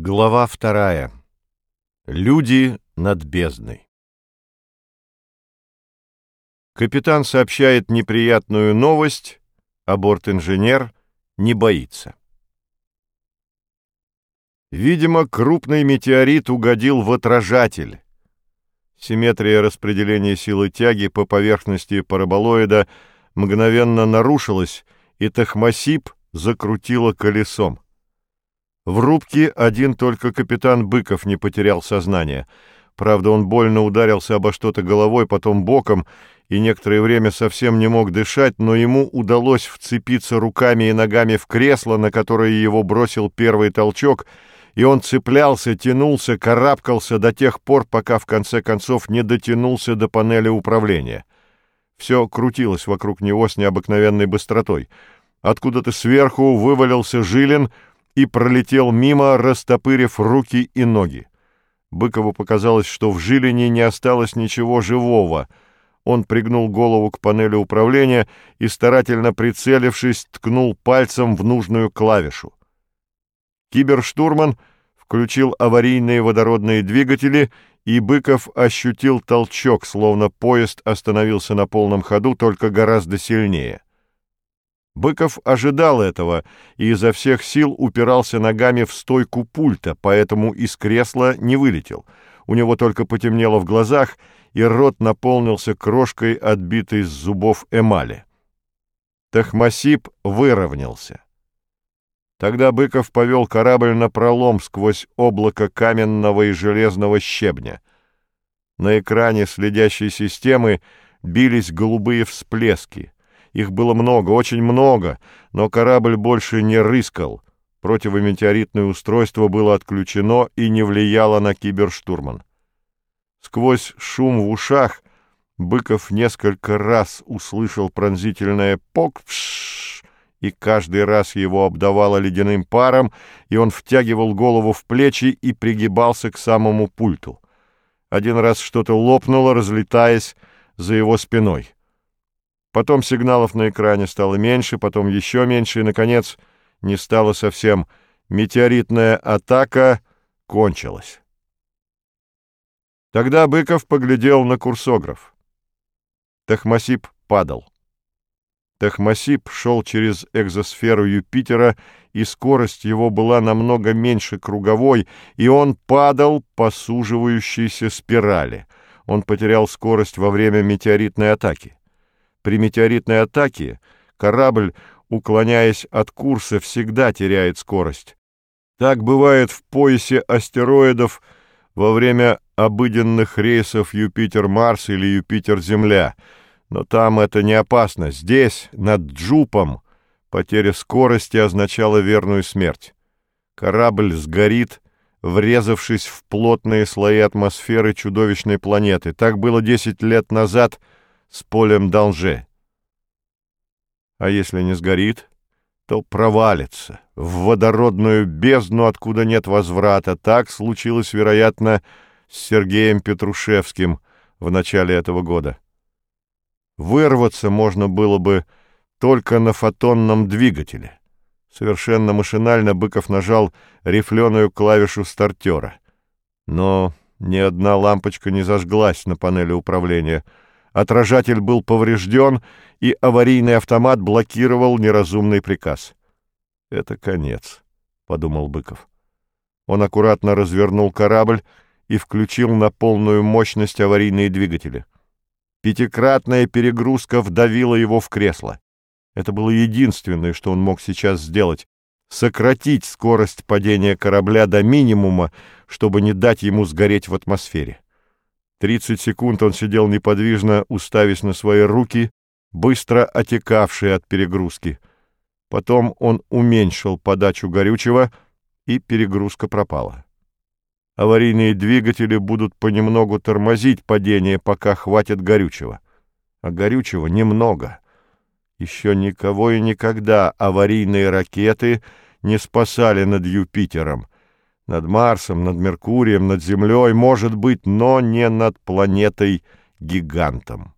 Глава 2. Люди над бездной. Капитан сообщает неприятную новость, а борт-инженер не боится. Видимо, крупный метеорит угодил в отражатель. Симметрия распределения силы тяги по поверхности параболоида мгновенно нарушилась, и Тахмасиб закрутило колесом. В рубке один только капитан Быков не потерял сознание. Правда, он больно ударился обо что-то головой, потом боком, и некоторое время совсем не мог дышать, но ему удалось вцепиться руками и ногами в кресло, на которое его бросил первый толчок, и он цеплялся, тянулся, карабкался до тех пор, пока в конце концов не дотянулся до панели управления. Все крутилось вокруг него с необыкновенной быстротой. Откуда-то сверху вывалился Жилин и пролетел мимо, растопырив руки и ноги. Быкову показалось, что в Жилине не осталось ничего живого. Он пригнул голову к панели управления и, старательно прицелившись, ткнул пальцем в нужную клавишу. Киберштурман включил аварийные водородные двигатели, и Быков ощутил толчок, словно поезд остановился на полном ходу, только гораздо сильнее. Быков ожидал этого и изо всех сил упирался ногами в стойку пульта, поэтому из кресла не вылетел. У него только потемнело в глазах, и рот наполнился крошкой, отбитой с зубов эмали. Тахмасиб выровнялся. Тогда Быков повел корабль напролом сквозь облако каменного и железного щебня. На экране следящей системы бились голубые всплески. Их было много, очень много, но корабль больше не рыскал. Противометеоритное устройство было отключено и не влияло на киберштурман. Сквозь шум в ушах Быков несколько раз услышал пронзительное «пок-пш», и каждый раз его обдавало ледяным паром, и он втягивал голову в плечи и пригибался к самому пульту. Один раз что-то лопнуло, разлетаясь за его спиной. Потом сигналов на экране стало меньше, потом еще меньше, и, наконец, не стало совсем. Метеоритная атака кончилась. Тогда Быков поглядел на курсограф. Тахмасиб падал. Тахмасиб шел через экзосферу Юпитера, и скорость его была намного меньше круговой, и он падал по суживающейся спирали. Он потерял скорость во время метеоритной атаки. При метеоритной атаке корабль, уклоняясь от курса, всегда теряет скорость. Так бывает в поясе астероидов во время обыденных рейсов Юпитер-Марс или Юпитер-Земля. Но там это не опасно. Здесь, над Джупом, потеря скорости означала верную смерть. Корабль сгорит, врезавшись в плотные слои атмосферы чудовищной планеты. Так было 10 лет назад с полем Данже. А если не сгорит, то провалится в водородную бездну, откуда нет возврата. Так случилось, вероятно, с Сергеем Петрушевским в начале этого года. Вырваться можно было бы только на фотонном двигателе. Совершенно машинально Быков нажал рифленую клавишу стартера. Но ни одна лампочка не зажглась на панели управления. Отражатель был поврежден, и аварийный автомат блокировал неразумный приказ. «Это конец», — подумал Быков. Он аккуратно развернул корабль и включил на полную мощность аварийные двигатели. Пятикратная перегрузка вдавила его в кресло. Это было единственное, что он мог сейчас сделать — сократить скорость падения корабля до минимума, чтобы не дать ему сгореть в атмосфере. 30 секунд он сидел неподвижно, уставясь на свои руки, быстро отекавшие от перегрузки. Потом он уменьшил подачу горючего, и перегрузка пропала. Аварийные двигатели будут понемногу тормозить падение, пока хватит горючего. А горючего немного. Еще никого и никогда аварийные ракеты не спасали над Юпитером. Над Марсом, над Меркурием, над Землей, может быть, но не над планетой-гигантом.